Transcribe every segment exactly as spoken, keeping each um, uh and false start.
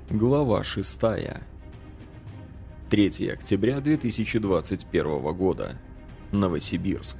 Глава шестая. третьего октября две тысячи двадцать первого года. Новосибирск.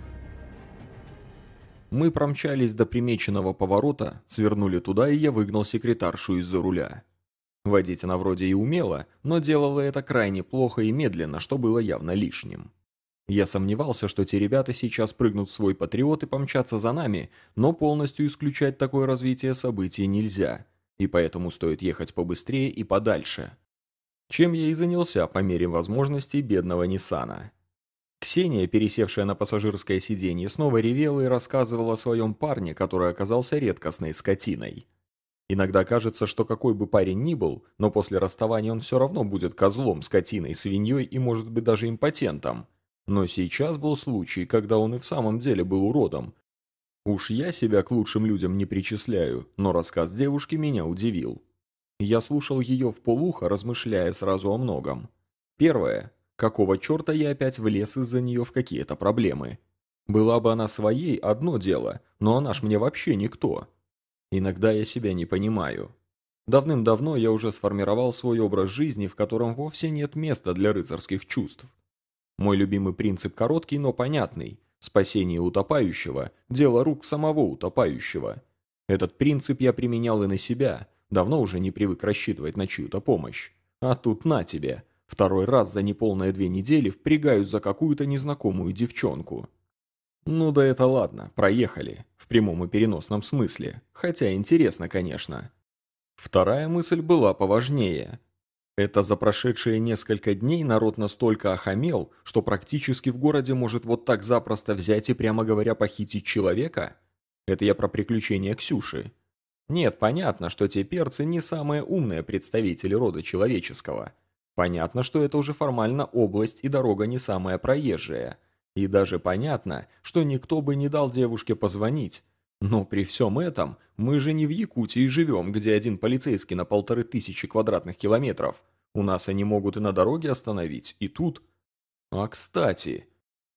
Мы промчались до примеченного поворота, свернули туда, и я выгнал секретаршу из-за руля. Водить она вроде и умела, но делала это крайне плохо и медленно, что было явно лишним. Я сомневался, что те ребята сейчас прыгнут в свой патриот и помчатся за нами, но полностью исключать такое развитие событий нельзя, и поэтому стоит ехать побыстрее и подальше. Чем я и занялся по мере возможностей бедного Ниссана. Ксения, пересевшая на пассажирское сиденье, снова ревела и рассказывала о своем парне, который оказался редкостной скотиной. Иногда кажется, что какой бы парень ни был, но после расставания он все равно будет козлом, скотиной, свиньей и может быть даже импотентом. Но сейчас был случай, когда он и в самом деле был уродом. Уж я себя к лучшим людям не причисляю, но рассказ девушки меня удивил. Я слушал ее вполуха, размышляя сразу о многом. Первое. Какого черта я опять влез из-за нее в какие-то проблемы? Была бы она своей, одно дело, но она ж мне вообще никто. Иногда я себя не понимаю. Давным-давно я уже сформировал свой образ жизни, в котором вовсе нет места для рыцарских чувств. Мой любимый принцип короткий, но понятный. Спасение утопающего – дело рук самого утопающего. Этот принцип я применял и на себя, давно уже не привык рассчитывать на чью-то помощь. А тут на тебе, второй раз за неполные две недели впрягают за какую-то незнакомую девчонку. Ну да это ладно, проехали, в прямом и переносном смысле, хотя интересно, конечно. Вторая мысль была поважнее. Это за прошедшие несколько дней народ настолько охамел, что практически в городе может вот так запросто взять и, прямо говоря, похитить человека? Это я про приключения Ксюши. Нет, понятно, что те перцы не самые умные представители рода человеческого. Понятно, что это уже формально область и дорога не самая проезжая. И даже понятно, что никто бы не дал девушке позвонить. Но при всем этом мы же не в Якутии живем, где один полицейский на полторы тысячи квадратных километров. У нас они могут и на дороге остановить, и тут. А кстати,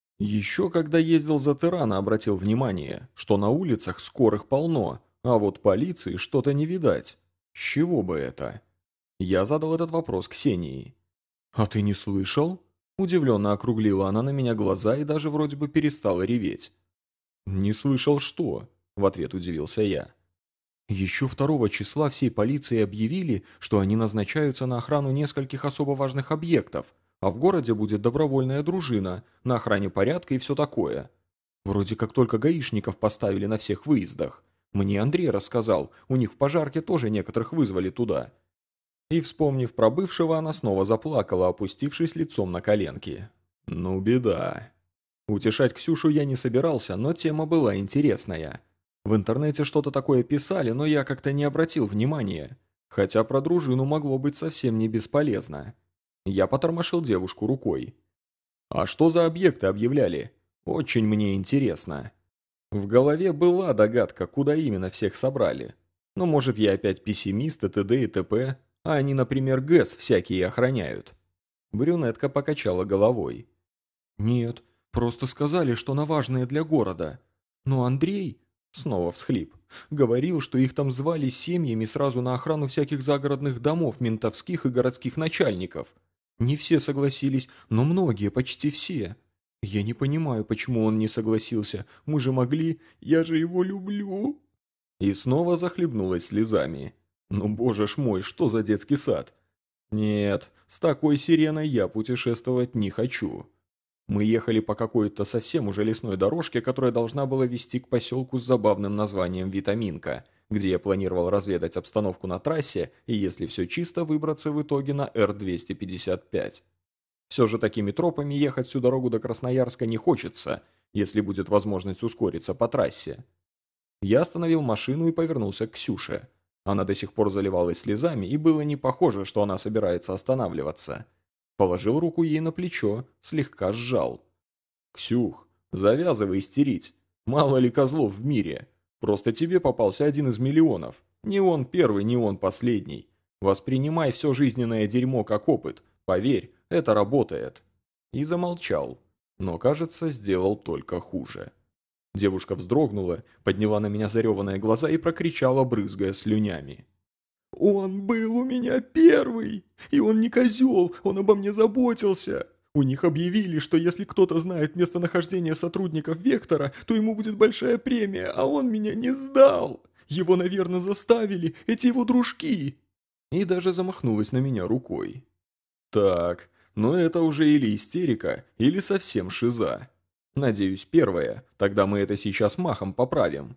еще когда ездил за Тырана, обратил внимание, что на улицах скорых полно, а вот полиции что-то не видать. С чего бы это? Я задал этот вопрос Ксении. «А ты не слышал?» Удивленно округлила она на меня глаза и даже вроде бы перестала реветь. «Не слышал что?» – в ответ удивился я. «Еще второго числа всей полиции объявили, что они назначаются на охрану нескольких особо важных объектов, а в городе будет добровольная дружина на охране порядка и все такое. Вроде как только гаишников поставили на всех выездах. Мне Андрей рассказал, у них в пожарке тоже некоторых вызвали туда». И, вспомнив про бывшего, она снова заплакала, опустившись лицом на коленки. «Ну, беда». Утешать Ксюшу я не собирался, но тема была интересная. В интернете что-то такое писали, но я как-то не обратил внимания. Хотя про дружину могло быть совсем не бесполезно. Я потормошил девушку рукой. «А что за объекты объявляли? Очень мне интересно». В голове была догадка, куда именно всех собрали. Но может я опять пессимист и т.д. и т.п., а они, например, ГЭС всякие охраняют. Брюнетка покачала головой. «Нет, просто сказали, что на важные для города. Но Андрей...» Снова всхлип. «Говорил, что их там звали семьями сразу на охрану всяких загородных домов, ментовских и городских начальников. Не все согласились, но многие, почти все. Я не понимаю, почему он не согласился. Мы же могли... Я же его люблю!» И снова захлебнулась слезами. «Ну боже ж мой, что за детский сад?» «Нет, с такой сиреной я путешествовать не хочу». Мы ехали по какой-то совсем уже лесной дорожке, которая должна была вести к поселку с забавным названием Витаминка, где я планировал разведать обстановку на трассе и, если все чисто, выбраться в итоге на Р двести пятьдесят пять. Все же такими тропами ехать всю дорогу до Красноярска не хочется, если будет возможность ускориться по трассе. Я остановил машину и повернулся к Ксюше. Она до сих пор заливалась слезами, и было не похоже, что она собирается останавливаться. Положил руку ей на плечо, слегка сжал. «Ксюх, завязывай истерить. Мало ли козлов в мире. Просто тебе попался один из миллионов. Не он первый, не он последний. Воспринимай все жизненное дерьмо как опыт. Поверь, это работает». И замолчал. Но, кажется, сделал только хуже. Девушка вздрогнула, подняла на меня зареванные глаза и прокричала, брызгая слюнями. Он был у меня первый! И он не козел, он обо мне заботился! У них объявили, что если кто-то знает местонахождение сотрудников Вектора, то ему будет большая премия, а он меня не сдал! Его, наверное, заставили, эти его дружки!» И даже замахнулась на меня рукой. Так, но это уже или истерика, или совсем шиза. Надеюсь, первое, тогда мы это сейчас махом поправим.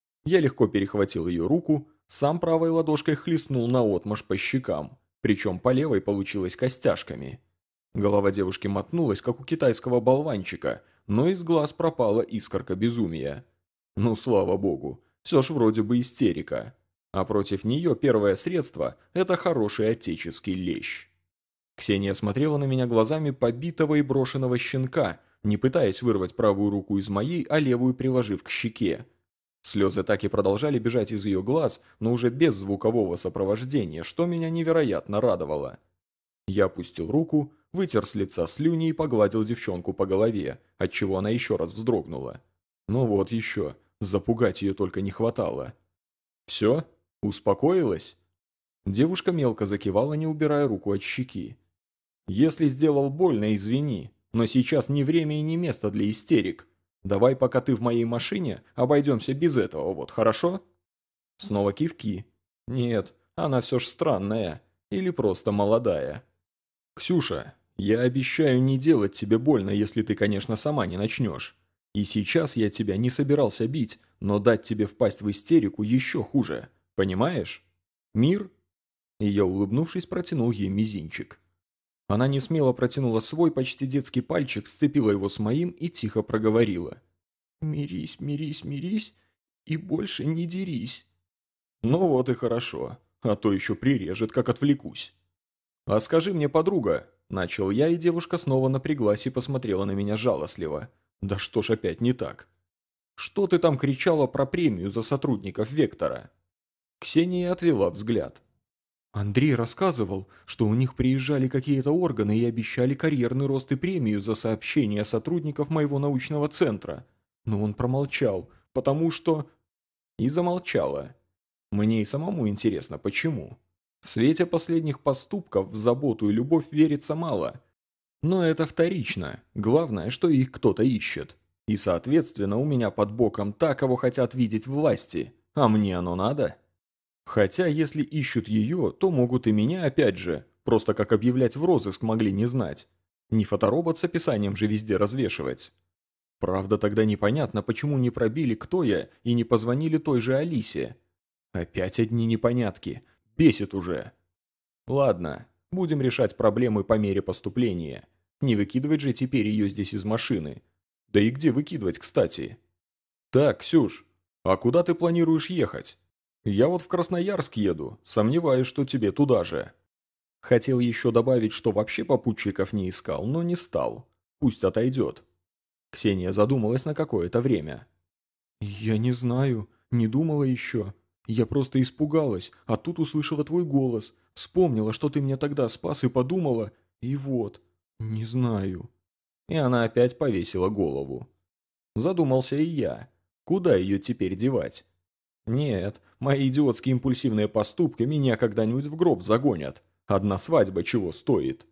Я легко перехватил ее руку, сам правой ладошкой хлестнул наотмашь по щекам, причем по левой получилось костяшками. Голова девушки мотнулась, как у китайского болванчика, но из глаз пропала искорка безумия. Ну, слава богу, все ж вроде бы истерика. А против нее первое средство – это хороший отеческий лещ. Ксения смотрела на меня глазами побитого и брошенного щенка, не пытаясь вырвать правую руку из моей, а левую приложив к щеке. Слезы так и продолжали бежать из ее глаз, но уже без звукового сопровождения, что меня невероятно радовало. Я опустил руку, вытер с лица слюни и погладил девчонку по голове, отчего она еще раз вздрогнула. Ну вот еще, запугать ее только не хватало. «Все? Успокоилась?» Девушка мелко закивала, не убирая руку от щеки. «Если сделал больно, извини, но сейчас не время и не место для истерик. Давай, пока ты в моей машине, обойдемся без этого, вот, хорошо?» Снова кивки. «Нет, она все ж странная. Или просто молодая. Ксюша, я обещаю не делать тебе больно, если ты, конечно, сама не начнешь. И сейчас я тебя не собирался бить, но дать тебе впасть в истерику еще хуже. Понимаешь? Мир?» И я, улыбнувшись, протянул ей мизинчик. Она несмело протянула свой почти детский пальчик, сцепила его с моим и тихо проговорила. «Мирись, мирись, мирись и больше не дерись». «Ну вот и хорошо, а то еще прирежет, как отвлекусь». «А скажи мне, подруга», – начал я, и девушка снова напряглась и посмотрела на меня жалостливо. «Да что ж опять не так? Что ты там кричала про премию за сотрудников Вектора?» Ксения отвела взгляд. Андрей рассказывал, что у них приезжали какие-то органы и обещали карьерный рост и премию за сообщение сотрудников моего научного центра. Но он промолчал, потому что... И замолчала. Мне и самому интересно, почему. В свете последних поступков в заботу и любовь верится мало. Но это вторично. Главное, что их кто-то ищет. И, соответственно, у меня под боком та, кого хотят видеть власти. А мне оно надо? Хотя, если ищут ее, то могут и меня опять же. Просто как объявлять в розыск могли не знать. Не фоторобот с описанием же везде развешивать. Правда, тогда непонятно, почему не пробили, кто я, и не позвонили той же Алисе. Опять одни непонятки. Бесит уже. Ладно, будем решать проблемы по мере поступления. Не выкидывать же теперь ее здесь из машины. Да и где выкидывать, кстати? Так, Ксюш, а куда ты планируешь ехать? Я вот в Красноярск еду, сомневаюсь, что тебе туда же. Хотел еще добавить, что вообще попутчиков не искал, но не стал. Пусть отойдет. Ксения задумалась на какое-то время. «Я не знаю, не думала еще. Я просто испугалась, а тут услышала твой голос, вспомнила, что ты меня тогда спас и подумала, и вот, не знаю». И она опять повесила голову. Задумался и я. Куда ее теперь девать? Нет, мои идиотские импульсивные поступки меня когда-нибудь в гроб загонят. Одна свадьба чего стоит.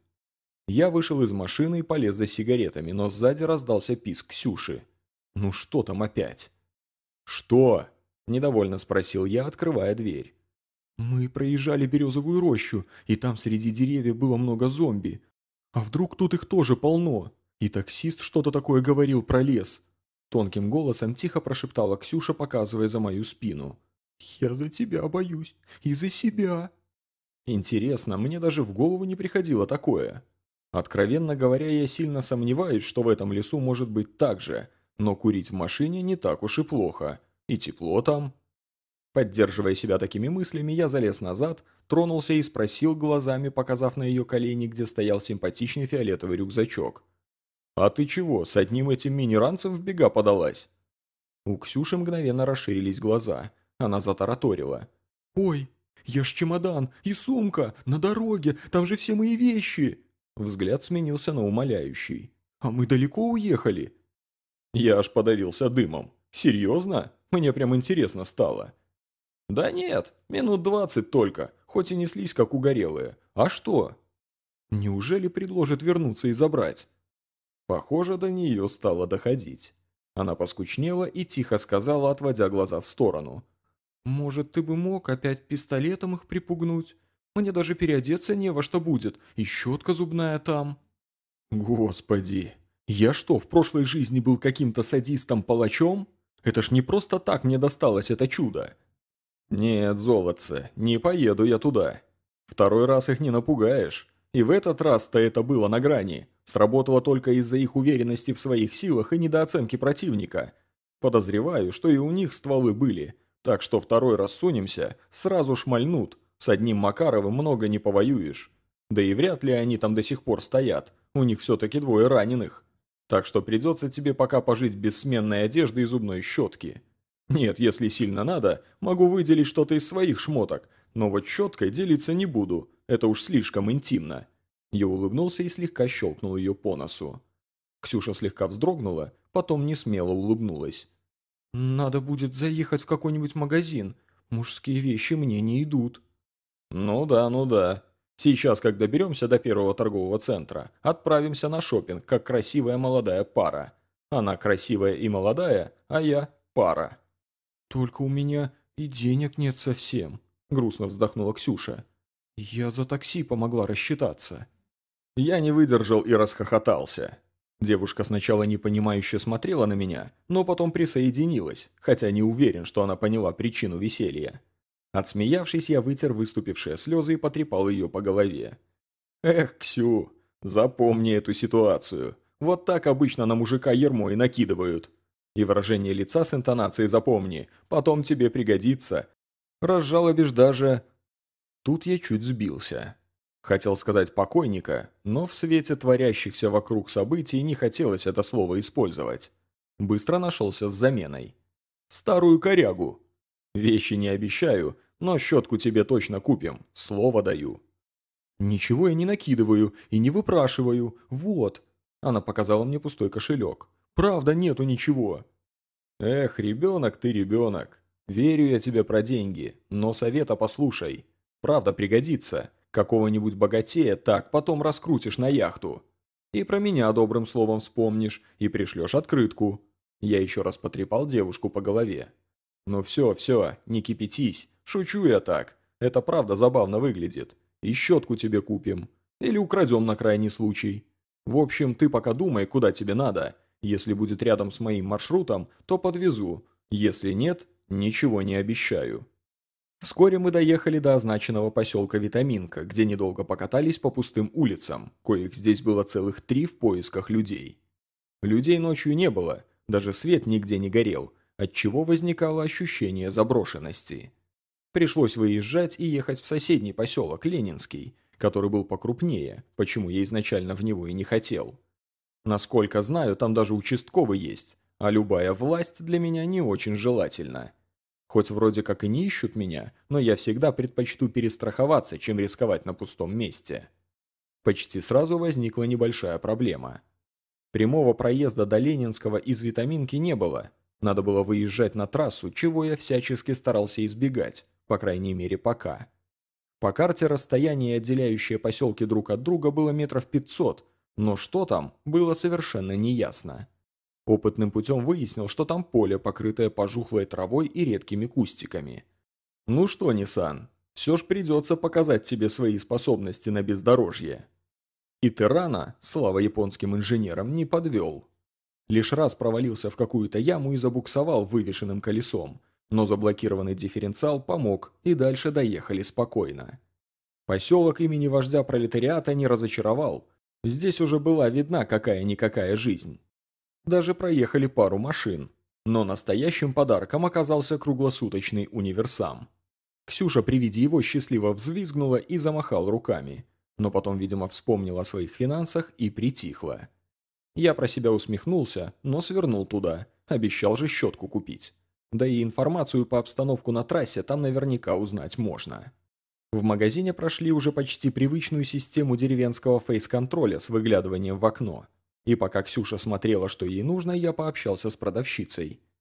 Я вышел из машины и полез за сигаретами, но сзади раздался писк Ксюши. Ну что там опять? «Что?» – недовольно спросил я, открывая дверь. «Мы проезжали березовую рощу, и там среди деревьев было много зомби. А вдруг тут их тоже полно? И таксист что-то такое говорил про лес». Тонким голосом тихо прошептала Ксюша, показывая за мою спину. «Я за тебя боюсь. И за себя». Интересно, мне даже в голову не приходило такое. Откровенно говоря, я сильно сомневаюсь, что в этом лесу может быть так же, но курить в машине не так уж и плохо. И тепло там. Поддерживая себя такими мыслями, я залез назад, тронулся и спросил глазами, показав на ее колени, где стоял симпатичный фиолетовый рюкзачок. «А ты чего, с одним этим мини-ранцем в бега подалась?» У Ксюши мгновенно расширились глаза. Она затараторила. «Ой, я ж чемодан и сумка на дороге, там же все мои вещи!» Взгляд сменился на умоляющий. «А мы далеко уехали?» Я аж подавился дымом. «Серьезно? Мне прям интересно стало». «Да нет, минут двадцать только, хоть и неслись как угорелые. А что?» «Неужели предложит вернуться и забрать?» Похоже, до нее стало доходить. Она поскучнела и тихо сказала, отводя глаза в сторону. «Может, ты бы мог опять пистолетом их припугнуть? Мне даже переодеться не во что будет, и щетка зубная там». «Господи, я что, в прошлой жизни был каким-то садистом-палачом? Это ж не просто так мне досталось это чудо». «Нет, золотце, не поеду я туда. Второй раз их не напугаешь. И в этот раз-то это было на грани. Сработало только из-за их уверенности в своих силах и недооценки противника. Подозреваю, что и у них стволы были. Так что второй раз сунемся, сразу шмальнут. С одним Макаровым много не повоюешь. Да и вряд ли они там до сих пор стоят. У них все-таки двое раненых. Так что придется тебе пока пожить без сменной одежды и зубной щетки. Нет, если сильно надо, могу выделить что-то из своих шмоток, но вот щеткой делиться не буду, это уж слишком интимно». Я улыбнулся и слегка щелкнул ее по носу. Ксюша слегка вздрогнула, потом несмело улыбнулась. «Надо будет заехать в какой-нибудь магазин. Мужские вещи мне не идут». «Ну да, ну да. Сейчас, как доберемся до первого торгового центра, отправимся на шопинг, как красивая молодая пара. Она красивая и молодая, а я пара». «Только у меня и денег нет совсем», — грустно вздохнула Ксюша. «Я за такси помогла рассчитаться». Я не выдержал и расхохотался. Девушка сначала непонимающе смотрела на меня, но потом присоединилась, хотя не уверен, что она поняла причину веселья. Отсмеявшись, я вытер выступившие слезы и потрепал ее по голове. «Эх, Ксю, запомни эту ситуацию. Вот так обычно на мужика ярмо и накидывают. И выражение лица с интонацией запомни, потом тебе пригодится. Разжалобишь даже...» Тут я чуть сбился. Хотел сказать «покойника», но в свете творящихся вокруг событий не хотелось это слово использовать. Быстро нашелся с заменой. «Старую корягу». Вещи не обещаю, но щетку тебе точно купим, слово даю». «Ничего я не накидываю и не выпрашиваю, вот». Она показала мне пустой кошелек. «Правда, нету ничего». «Эх, ребенок ты ребенок. Верю я тебе про деньги, но совета послушай. Правда пригодится. Какого-нибудь богатея так потом раскрутишь на яхту. И про меня добрым словом вспомнишь, и пришлешь открытку». Я еще раз потрепал девушку по голове. «Ну все, все, не кипятись. Шучу я так. Это правда забавно выглядит. И щетку тебе купим. Или украдем на крайний случай. В общем, ты пока думай, куда тебе надо. Если будет рядом с моим маршрутом, то подвезу. Если нет, ничего не обещаю». Вскоре мы доехали до означенного поселка Витаминка, где недолго покатались по пустым улицам, коих здесь было целых три в поисках людей. Людей ночью не было, даже свет нигде не горел, отчего возникало ощущение заброшенности. Пришлось выезжать и ехать в соседний поселок Ленинский, который был покрупнее, почему я изначально в него и не хотел. Насколько знаю, там даже участковый есть, а любая власть для меня не очень желательна. Хоть вроде как и не ищут меня, но я всегда предпочту перестраховаться, чем рисковать на пустом месте. Почти сразу возникла небольшая проблема. Прямого проезда до Ленинского из Витаминки не было. Надо было выезжать на трассу, чего я всячески старался избегать, по крайней мере пока. По карте расстояние, отделяющее поселки друг от друга, было метров пятьсот, но что там, было совершенно неясно. Опытным путем выяснил, что там поле, покрытое пожухлой травой и редкими кустиками. «Ну что, Ниссан, все ж придется показать тебе свои способности на бездорожье». И ты рано, слава японским инженерам, не подвел. Лишь раз провалился в какую-то яму и забуксовал вывешенным колесом, но заблокированный дифференциал помог, и дальше доехали спокойно. Поселок имени вождя пролетариата не разочаровал. Здесь уже была видна какая-никакая жизнь. Даже проехали пару машин, но настоящим подарком оказался круглосуточный универсам. Ксюша при виде его счастливо взвизгнула и замахала руками, но потом, видимо, вспомнила о своих финансах и притихла. Я про себя усмехнулся, но свернул туда, обещал же щетку купить. Да и информацию по обстановку на трассе там наверняка узнать можно. В магазине прошли уже почти привычную систему деревенского фейс-контроля с выглядыванием в окно. И пока Ксюша смотрела, что ей нужно, я пообщался с продавщицей.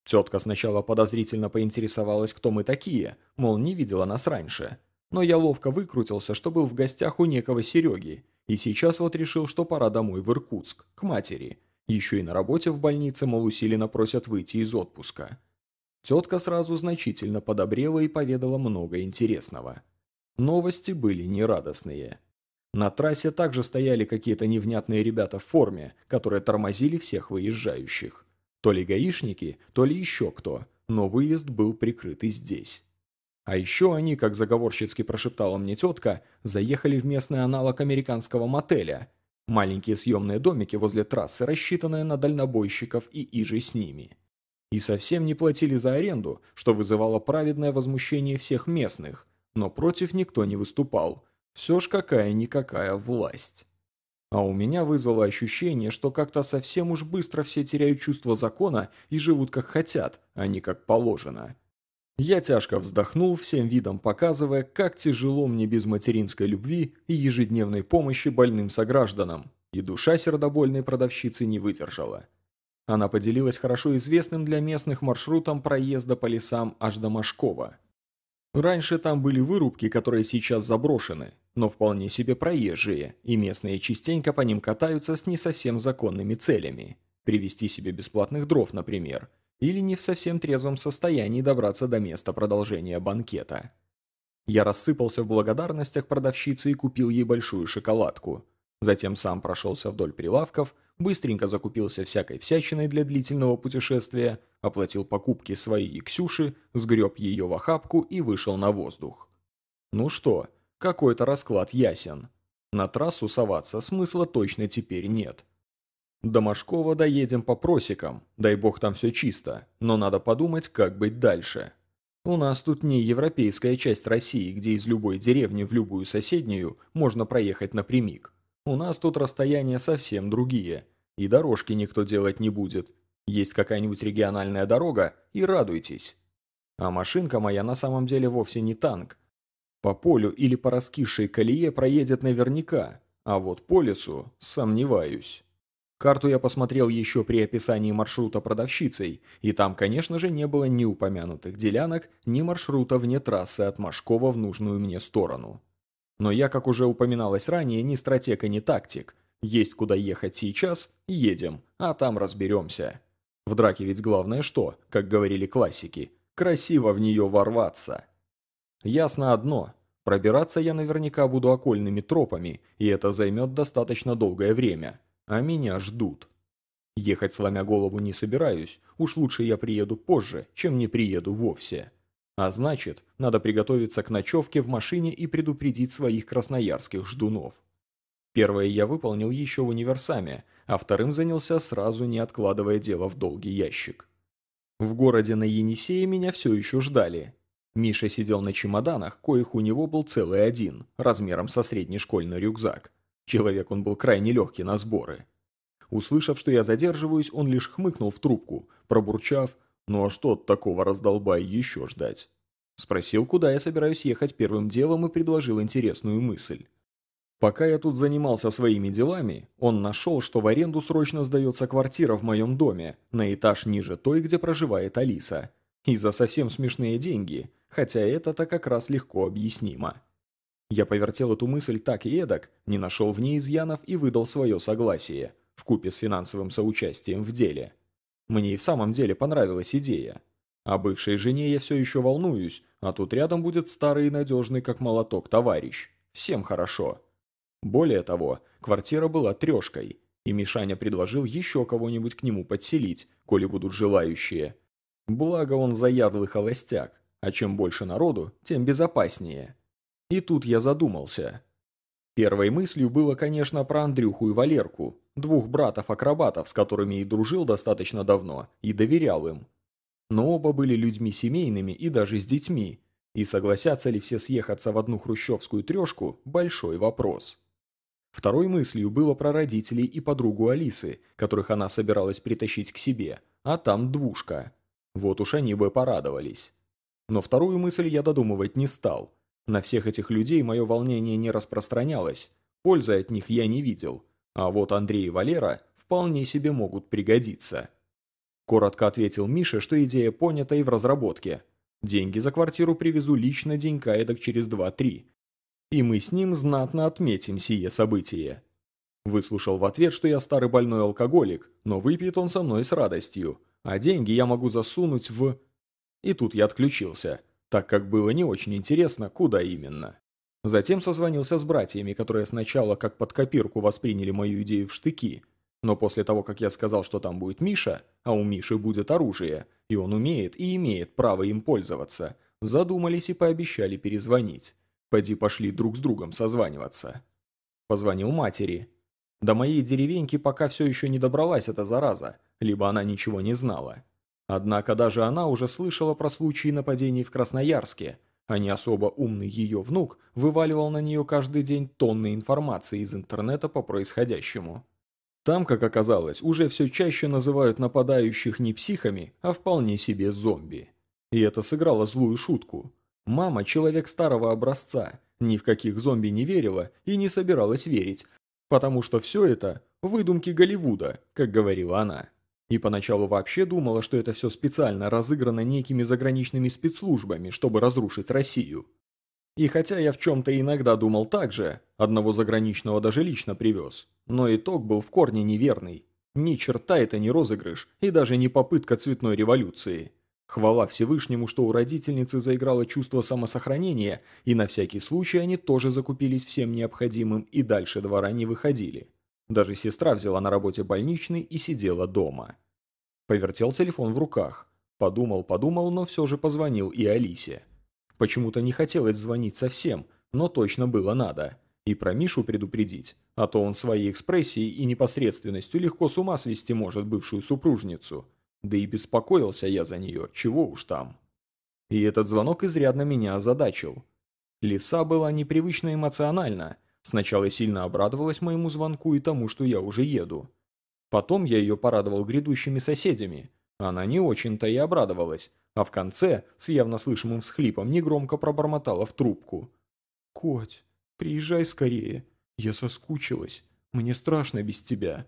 Тетка сначала подозрительно поинтересовалась, кто мы такие, мол, не видела нас раньше. Но я ловко выкрутился, что был в гостях у некого Сереги, и сейчас вот решил, что пора домой в Иркутск, к матери. Еще и на работе в больнице, мол, усиленно просят выйти из отпуска. Тетка сразу значительно подобрела и поведала много интересного. Новости были нерадостные. На трассе также стояли какие-то невнятные ребята в форме, которые тормозили всех выезжающих. То ли гаишники, то ли еще кто, но выезд был прикрыт и здесь. А еще они, как заговорщицки прошептала мне тетка, заехали в местный аналог американского мотеля. Маленькие съемные домики возле трассы, рассчитанные на дальнобойщиков и иже с ними. И совсем не платили за аренду, что вызывало праведное возмущение всех местных, но против никто не выступал. Все ж какая-никакая власть. А у меня вызвало ощущение, что как-то совсем уж быстро все теряют чувство закона и живут как хотят, а не как положено. Я тяжко вздохнул, всем видом показывая, как тяжело мне без материнской любви и ежедневной помощи больным согражданам, и душа сердобольной продавщицы не выдержала. Она поделилась хорошо известным для местных маршрутом проезда по лесам аж до Машкова. Раньше там были вырубки, которые сейчас заброшены, но вполне себе проезжие, и местные частенько по ним катаются с не совсем законными целями. Привезти себе бесплатных дров, например, или не в совсем трезвом состоянии добраться до места продолжения банкета. Я рассыпался в благодарностях продавщице и купил ей большую шоколадку. Затем сам прошелся вдоль прилавков, быстренько закупился всякой всячиной для длительного путешествия, оплатил покупки свои и Ксюши, сгреб ее в охапку и вышел на воздух. Ну что, какой-то расклад ясен. На трассу соваться смысла точно теперь нет. До Машкова доедем по просекам, дай бог там все чисто, но надо подумать, как быть дальше. У нас тут не европейская часть России, где из любой деревни в любую соседнюю можно проехать напрямик. У нас тут расстояния совсем другие, и дорожки никто делать не будет. Есть какая-нибудь региональная дорога, и радуйтесь. А машинка моя на самом деле вовсе не танк. По полю или по раскисшей колее проедет наверняка, а вот по лесу сомневаюсь. Карту я посмотрел еще при описании маршрута продавщицей, и там, конечно же, не было ни упомянутых делянок, ни маршрута вне трассы от Машкова в нужную мне сторону. Но я, как уже упоминалось ранее, ни стратег и ни тактик. Есть куда ехать сейчас – едем, а там разберемся. В драке ведь главное что, как говорили классики, красиво в нее ворваться. Ясно одно – пробираться я наверняка буду окольными тропами, и это займет достаточно долгое время. А меня ждут. Ехать сломя голову не собираюсь, уж лучше я приеду позже, чем не приеду вовсе. А значит, надо приготовиться к ночевке в машине и предупредить своих красноярских ждунов. Первое я выполнил еще в универсаме, а вторым занялся сразу, не откладывая дело в долгий ящик. В городе на Енисее меня все еще ждали. Миша сидел на чемоданах, коих у него был целый один, размером со средний школьный рюкзак. Человек он был крайне легкий на сборы. Услышав, что я задерживаюсь, он лишь хмыкнул в трубку, пробурчав: «Ну а что от такого раздолбая еще ждать?» Спросил, куда я собираюсь ехать первым делом, и предложил интересную мысль. Пока я тут занимался своими делами, он нашел, что в аренду срочно сдается квартира в моем доме, на этаж ниже той, где проживает Алиса. И за совсем смешные деньги, хотя это-то как раз легко объяснимо. Я повертел эту мысль так и эдак, не нашел в ней изъянов и выдал свое согласие, вкупе с финансовым соучастием в деле. Мне и в самом деле понравилась идея. О бывшей жене я все еще волнуюсь, а тут рядом будет старый и надежный как молоток товарищ. Всем хорошо. Более того, квартира была трешкой, и Мишаня предложил еще кого-нибудь к нему подселить, коли будут желающие. Благо он заядлый холостяк, а чем больше народу, тем безопаснее. И тут я задумался. Первой мыслью было, конечно, про Андрюху и Валерку, двух братов-акробатов, с которыми и дружил достаточно давно, и доверял им. Но оба были людьми семейными и даже с детьми, и согласятся ли все съехаться в одну хрущевскую трешку – большой вопрос. Второй мыслью было про родителей и подругу Алисы, которых она собиралась притащить к себе, а там двушка. Вот уж они бы порадовались. Но вторую мысль я додумывать не стал. На всех этих людей мое волнение не распространялось, пользы от них я не видел, а вот Андрей и Валера вполне себе могут пригодиться. Коротко ответил Мише, что идея понята и в разработке. Деньги за квартиру привезу лично денька эдак через два-три. И мы с ним знатно отметим сие событие. Выслушал в ответ, что я старый больной алкоголик, но выпьет он со мной с радостью, а деньги я могу засунуть в... И тут я отключился, так как было не очень интересно, куда именно. Затем созвонился с братьями, которые сначала как под копирку восприняли мою идею в штыки, но после того, как я сказал, что там будет Миша, а у Миши будет оружие, и он умеет и имеет право им пользоваться, задумались и пообещали перезвонить. Поди пошли друг с другом созваниваться. Позвонил матери. До моей деревеньки пока все еще не добралась эта зараза, либо она ничего не знала. Однако даже она уже слышала про случаи нападений в Красноярске, а не особо умный ее внук вываливал на нее каждый день тонны информации из интернета по происходящему. Там, как оказалось, уже все чаще называют нападающих не психами, а вполне себе зомби. И это сыграло злую шутку. Мама – человек старого образца, ни в каких зомби не верила и не собиралась верить, потому что все это – выдумки Голливуда, как говорила она. И поначалу вообще думала, что это все специально разыграно некими заграничными спецслужбами, чтобы разрушить Россию. И хотя я в чем-то иногда думал так же, одного заграничного даже лично привез, но итог был в корне неверный. Ни черта это не розыгрыш и даже не попытка цветной революции. Хвала Всевышнему, что у родительницы заиграло чувство самосохранения, и на всякий случай они тоже закупились всем необходимым и дальше двора не выходили. Даже сестра взяла на работе больничный и сидела дома. Повертел телефон в руках. Подумал-подумал, но все же позвонил и Алисе. Почему-то не хотелось звонить совсем, но точно было надо. И про Мишу предупредить, а то он своей экспрессией и непосредственностью легко с ума свести может бывшую супружницу. Да и беспокоился я за нее, чего уж там. И этот звонок изрядно меня озадачил. Лиса была непривычно эмоциональна. Сначала сильно обрадовалась моему звонку и тому, что я уже еду. Потом я ее порадовал грядущими соседями. Она не очень-то и обрадовалась, а в конце, с явно слышимым всхлипом, негромко пробормотала в трубку. «Коть, приезжай скорее. Я соскучилась. Мне страшно без тебя».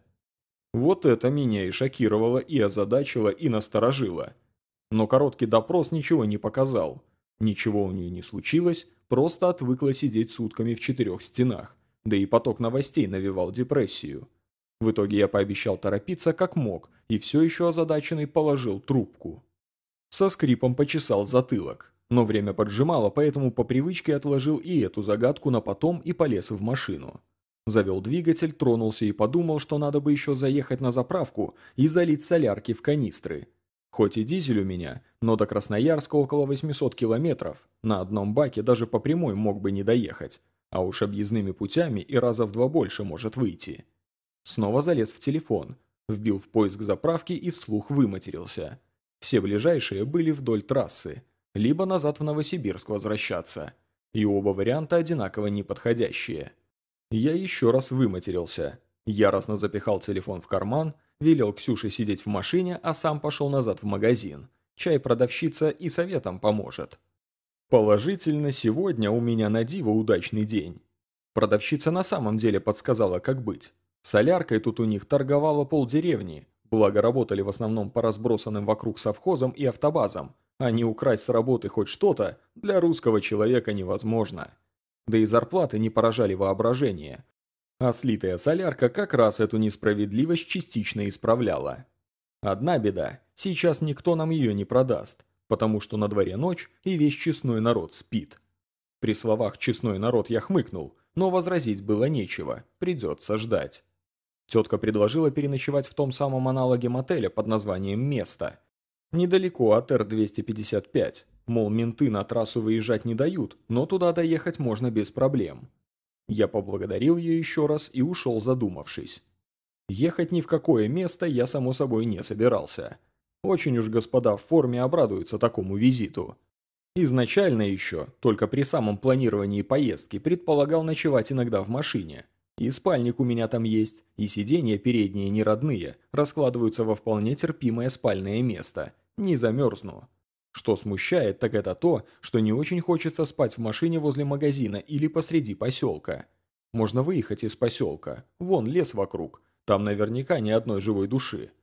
Вот это меня и шокировало, и озадачило, и насторожило. Но короткий допрос ничего не показал. Ничего у нее не случилось, просто отвыкла сидеть сутками в четырех стенах, да и поток новостей навевал депрессию. В итоге я пообещал торопиться как мог, и все еще озадаченный положил трубку. Со скрипом почесал затылок, но время поджимало, поэтому по привычке отложил и эту загадку на потом и полез в машину. Завел двигатель, тронулся и подумал, что надо бы еще заехать на заправку и залить солярки в канистры. Хоть и дизель у меня, но до Красноярска около восемьсот километров, на одном баке даже по прямой мог бы не доехать, а уж объездными путями и раза в два больше может выйти. Снова залез в телефон, вбил в поиск заправки и вслух выматерился. Все ближайшие были вдоль трассы, либо назад в Новосибирск возвращаться, и оба варианта одинаково неподходящие. Я еще раз выматерился, яростно запихал телефон в карман, велел Ксюше сидеть в машине, а сам пошел назад в магазин. Чай продавщица и советом поможет. Положительно, сегодня у меня на диво удачный день. Продавщица на самом деле подсказала, как быть. Соляркой тут у них торговало полдеревни, благо работали в основном по разбросанным вокруг совхозам и автобазам, а не украсть с работы хоть что-то для русского человека невозможно. Да и зарплаты не поражали воображение. А слитая солярка как раз эту несправедливость частично исправляла. Одна беда, сейчас никто нам ее не продаст, потому что на дворе ночь и весь честной народ спит. При словах «честной народ» я хмыкнул, но возразить было нечего, придется ждать. Тетка предложила переночевать в том самом аналоге мотеля под названием «Место». Недалеко от Эр двести пятьдесят пять, мол, менты на трассу выезжать не дают, но туда доехать можно без проблем. Я поблагодарил ее еще раз и ушел, задумавшись. Ехать ни в какое место я, само собой, не собирался. Очень уж господа в форме обрадуются такому визиту. Изначально еще, только при самом планировании поездки, предполагал ночевать иногда в машине. И спальник у меня там есть, и сиденья передние не родные, раскладываются во вполне терпимое спальное место. Не замерзну. Что смущает, так это то, что не очень хочется спать в машине возле магазина или посреди поселка. Можно выехать из поселка, вон лес вокруг, там наверняка ни одной живой души.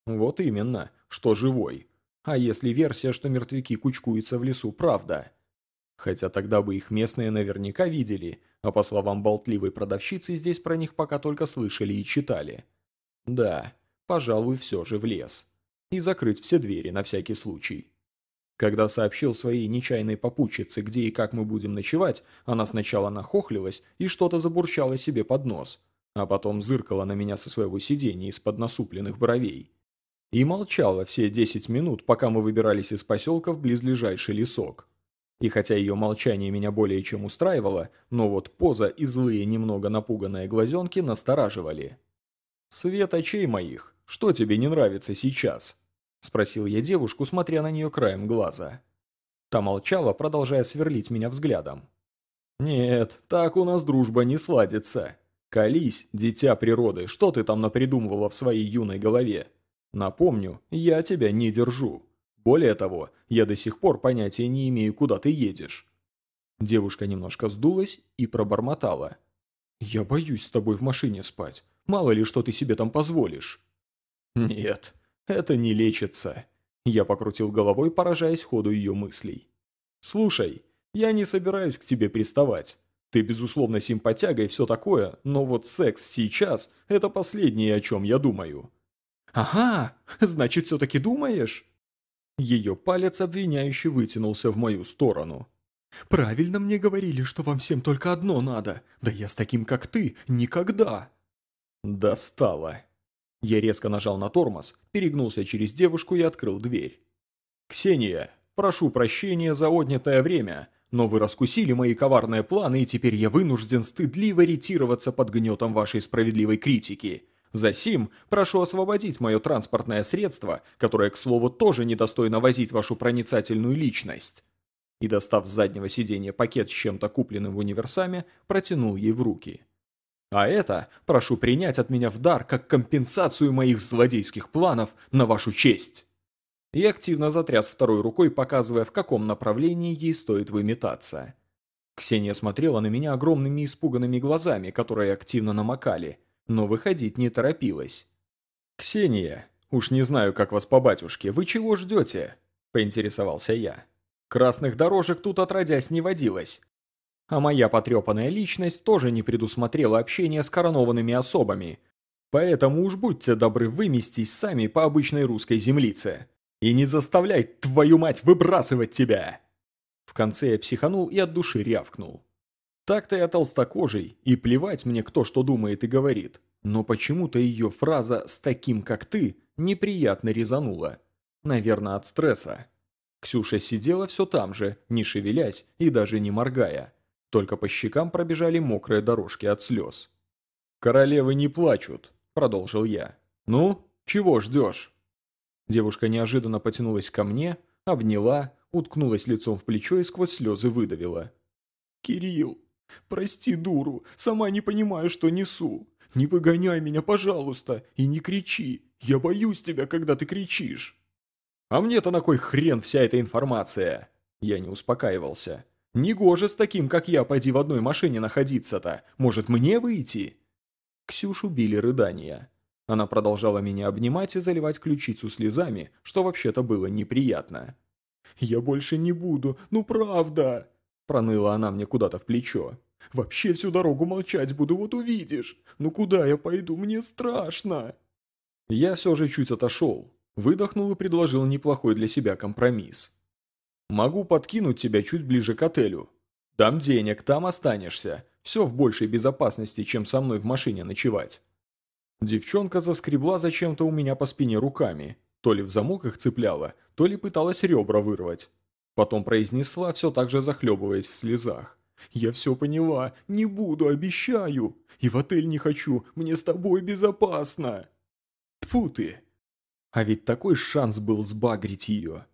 Вот именно, что живой. А если версия, что мертвяки кучкуются в лесу, правда? Хотя тогда бы их местные наверняка видели, а по словам болтливой продавщицы, здесь про них пока только слышали и читали. Да, пожалуй, все же в лес. И закрыть все двери на всякий случай. Когда сообщил своей нечаянной попутчице, где и как мы будем ночевать, она сначала нахохлилась и что-то забурчала себе под нос, а потом зыркала на меня со своего сиденья из-под насупленных бровей. И молчала все десять минут, пока мы выбирались из поселка в близлежащий лесок. И хотя ее молчание меня более чем устраивало, но вот поза и злые, немного напуганные глазенки настораживали. «Свет очей моих, что тебе не нравится сейчас?» – спросил я девушку, смотря на нее краем глаза. Та молчала, продолжая сверлить меня взглядом. «Нет, так у нас дружба не сладится. Колись, дитя природы, что ты там напридумывала в своей юной голове? Напомню, я тебя не держу. Более того, я до сих пор понятия не имею, куда ты едешь». Девушка немножко сдулась и пробормотала. «Я боюсь с тобой в машине спать. Мало ли, что ты себе там позволишь». «Нет, это не лечится». Я покрутил головой, поражаясь ходу ее мыслей. «Слушай, я не собираюсь к тебе приставать. Ты, безусловно, симпатяга и все такое, но вот секс сейчас – это последнее, о чем я думаю». «Ага, значит, все-таки думаешь?» Ее палец обвиняюще вытянулся в мою сторону. «Правильно мне говорили, что вам всем только одно надо. Да я с таким, как ты, никогда!» Достало. Я резко нажал на тормоз, перегнулся через девушку и открыл дверь. «Ксения, прошу прощения за отнятое время, но вы раскусили мои коварные планы, и теперь я вынужден стыдливо ретироваться под гнетом вашей справедливой критики. Засим прошу освободить мое транспортное средство, которое, к слову, тоже недостойно возить вашу проницательную личность». И, достав с заднего сиденья пакет с чем-то купленным в универсаме, протянул ей в руки. «А это прошу принять от меня в дар как компенсацию моих злодейских планов на вашу честь». И активно затряс второй рукой, показывая, в каком направлении ей стоит выметаться. Ксения смотрела на меня огромными испуганными глазами, которые активно намокали, но выходить не торопилась. «Ксения, уж не знаю, как вас по батюшке, вы чего ждете?» – поинтересовался я. «Красных дорожек тут отродясь не водилось. А моя потрепанная личность тоже не предусмотрела общение с коронованными особами. Поэтому уж будьте добры выместись сами по обычной русской землице. И не заставляй, твою мать, выбрасывать тебя!» В конце я психанул и от души рявкнул. Так-то я толстокожий, и плевать мне, кто что думает и говорит. Но почему-то ее фраза «с таким, как ты» неприятно резанула. Наверное, от стресса. Ксюша сидела все там же, не шевелясь и даже не моргая. Только по щекам пробежали мокрые дорожки от слез. «Королевы не плачут», — продолжил я. «Ну, чего ждешь?» Девушка неожиданно потянулась ко мне, обняла, уткнулась лицом в плечо и сквозь слезы выдавила. «Кирилл, прости дуру, сама не понимаю, что несу. Не выгоняй меня, пожалуйста, и не кричи. Я боюсь тебя, когда ты кричишь». «А мне-то на кой хрен вся эта информация?» Я не успокаивался. «Негоже с таким, как я, пойди в одной машине находиться-то. Может, мне выйти?» Ксюшу били рыдания. Она продолжала меня обнимать и заливать ключицу слезами, что вообще-то было неприятно. «Я больше не буду, ну правда!» Проныла она мне куда-то в плечо. «Вообще всю дорогу молчать буду, вот увидишь. Ну куда я пойду, мне страшно!» Я все же чуть отошел. Выдохнул и предложил неплохой для себя компромисс. «Могу подкинуть тебя чуть ближе к отелю. Дам денег, там останешься. Все в большей безопасности, чем со мной в машине ночевать». Девчонка заскребла зачем-то у меня по спине руками. То ли в замок их цепляла, то ли пыталась ребра вырвать. Потом произнесла, все так же захлебываясь в слезах. «Я все поняла, не буду, обещаю. И в отель не хочу, мне с тобой безопасно». Тьфу ты! А ведь такой шанс был сбагрить ее.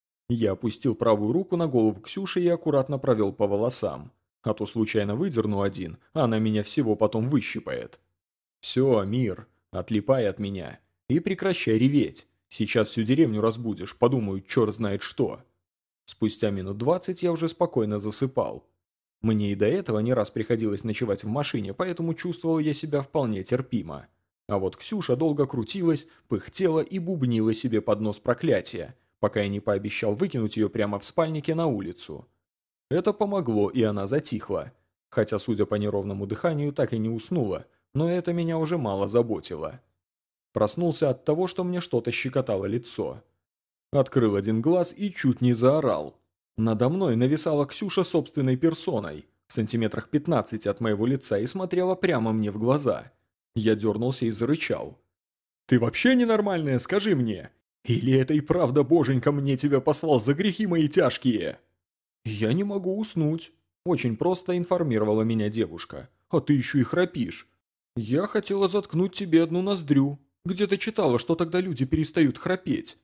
Я опустил правую руку на голову Ксюши и аккуратно провел по волосам. А то случайно выдерну один, а она меня всего потом выщипает. «Все, мир, отлипай от меня. И прекращай реветь. Сейчас всю деревню разбудишь, подумают, черт знает что». Спустя минут двадцать я уже спокойно засыпал. Мне и до этого не раз приходилось ночевать в машине, поэтому чувствовал я себя вполне терпимо. А вот Ксюша долго крутилась, пыхтела и бубнила себе под нос проклятия, пока я не пообещал выкинуть ее прямо в спальнике на улицу. Это помогло, и она затихла. Хотя, судя по неровному дыханию, так и не уснула, но это меня уже мало заботило. Проснулся от того, что мне что-то щекотало лицо. Открыл один глаз и чуть не заорал. Надо мной нависала Ксюша собственной персоной, в сантиметрах пятнадцати от моего лица, и смотрела прямо мне в глаза. Я дернулся и зарычал. «Ты вообще ненормальная, скажи мне? Или это и правда боженька мне тебя послал за грехи мои тяжкие?» «Я не могу уснуть», – очень просто информировала меня девушка. «А ты еще и храпишь. Я хотела заткнуть тебе одну ноздрю. Где-то читала, что тогда люди перестают храпеть».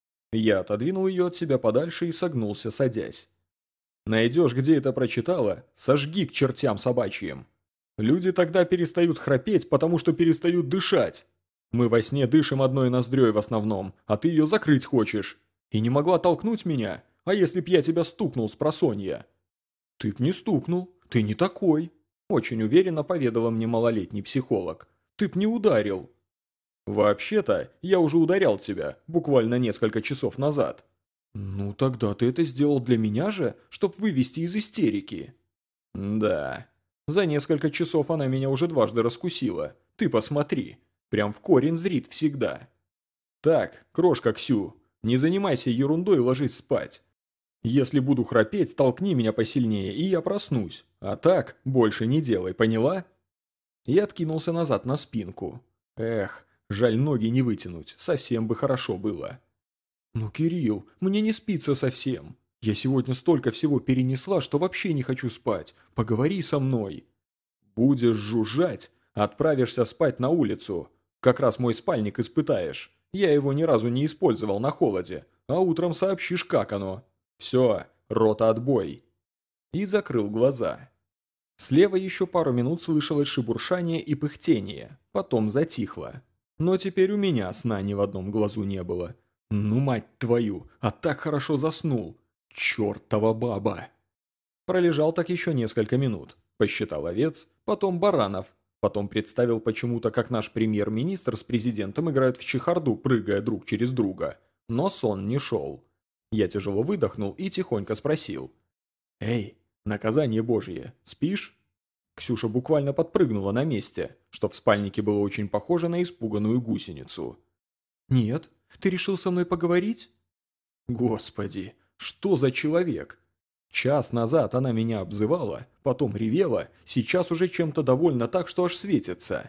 Я отодвинул ее от себя подальше и согнулся, садясь. «Найдешь, где это прочитала, сожги к чертям собачьим. Люди тогда перестают храпеть, потому что перестают дышать. Мы во сне дышим одной ноздрёй в основном, а ты ее закрыть хочешь. И не могла толкнуть меня, а если б я тебя стукнул с просонья?» «Ты б не стукнул, ты не такой», – очень уверенно поведала мне малолетний психолог. «Ты б не ударил». «Вообще-то, я уже ударял тебя, буквально несколько часов назад». «Ну тогда ты это сделал для меня же, чтоб вывести из истерики». «Да. За несколько часов она меня уже дважды раскусила. Ты посмотри. Прям в корень зрит всегда. Так, крошка Ксю, не занимайся ерундой и ложись спать. Если буду храпеть, толкни меня посильнее, и я проснусь. А так, больше не делай, поняла?» Я откинулся назад на спинку. Эх, жаль, ноги не вытянуть, совсем бы хорошо было. «Ну, Кирилл, мне не спится совсем. Я сегодня столько всего перенесла, что вообще не хочу спать. Поговори со мной». «Будешь жужжать, отправишься спать на улицу. Как раз мой спальник испытаешь. Я его ни разу не использовал на холоде, а утром сообщишь, как оно. Все, рота отбой». И закрыл глаза. Слева еще пару минут слышалось шебуршание и пыхтение, потом затихло. Но теперь у меня сна ни в одном глазу не было. Ну, мать твою, а так хорошо заснул. Чертова баба. Пролежал так еще несколько минут. Посчитал овец, потом баранов. Потом представил почему-то, как наш премьер-министр с президентом играют в чехарду, прыгая друг через друга. Но сон не шел. Я тяжело выдохнул и тихонько спросил. «Эй, наказание божье, спишь?» Ксюша буквально подпрыгнула на месте, что в спальнике было очень похоже на испуганную гусеницу. «Нет, ты решил со мной поговорить?» Господи, что за человек? Час назад она меня обзывала, потом ревела, сейчас уже чем-то довольна так, что аж светится.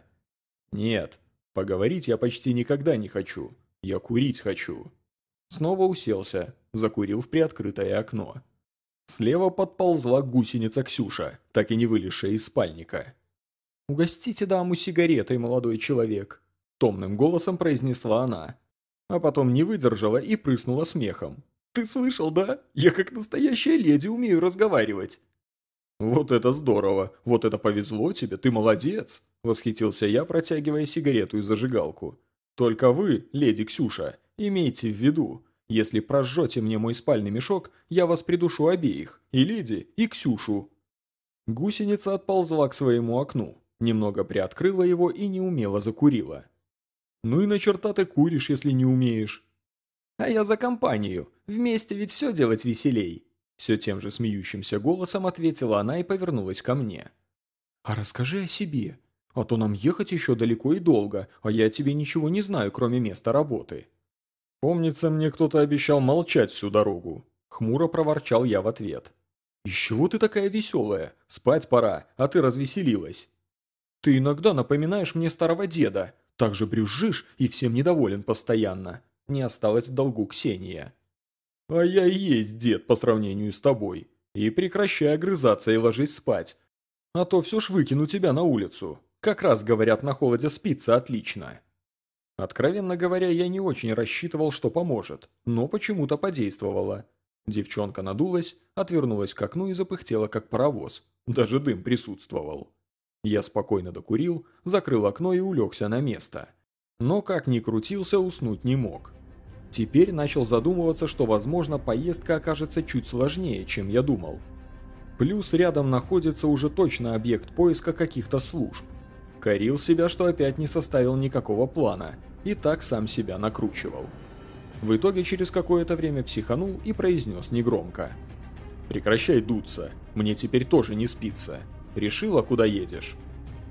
Нет, поговорить я почти никогда не хочу, я курить хочу. Снова уселся, закурил в приоткрытое окно. Слева подползла гусеница Ксюша, так и не вылезшая из спальника. «Угостите даму сигаретой, молодой человек», – томным голосом произнесла она. А потом не выдержала и прыснула смехом. «Ты слышал, да? Я как настоящая леди умею разговаривать». «Вот это здорово! Вот это повезло тебе, ты молодец!» – восхитился я, протягивая сигарету и зажигалку. «Только вы, леди Ксюша, имейте в виду, если прожжете мне мой спальный мешок, я вас придушу обеих, и леди, и Ксюшу». Гусеница отползла к своему окну, немного приоткрыла его и неумело закурила. «Ну и на черта ты куришь, если не умеешь?» «А я за компанию. Вместе ведь все делать веселей». Все тем же смеющимся голосом ответила она и повернулась ко мне. «А расскажи о себе. А то нам ехать еще далеко и долго, а я о тебе ничего не знаю, кроме места работы». «Помнится, мне кто-то обещал молчать всю дорогу». Хмуро проворчал я в ответ. «Из чего ты такая веселая? Спать пора, а ты развеселилась». «Ты иногда напоминаешь мне старого деда. Так же брюзжишь и всем недоволен постоянно». Не осталось в долгу Ксения. «А я и есть дед по сравнению с тобой. И прекращай огрызаться и ложись спать. А то все ж выкину тебя на улицу. Как раз, говорят, на холоде спится отлично». Откровенно говоря, я не очень рассчитывал, что поможет, но почему-то подействовало. Девчонка надулась, отвернулась к окну и запыхтела, как паровоз. Даже дым присутствовал. Я спокойно докурил, закрыл окно и улегся на место. Но как ни крутился, уснуть не мог. Теперь начал задумываться, что, возможно, поездка окажется чуть сложнее, чем я думал. Плюс рядом находится уже точно объект поиска каких-то служб. Корил себя, что опять не составил никакого плана, и так сам себя накручивал. В итоге через какое-то время психанул и произнес негромко: «Прекращай дуться, мне теперь тоже не спится. Решила, куда едешь?»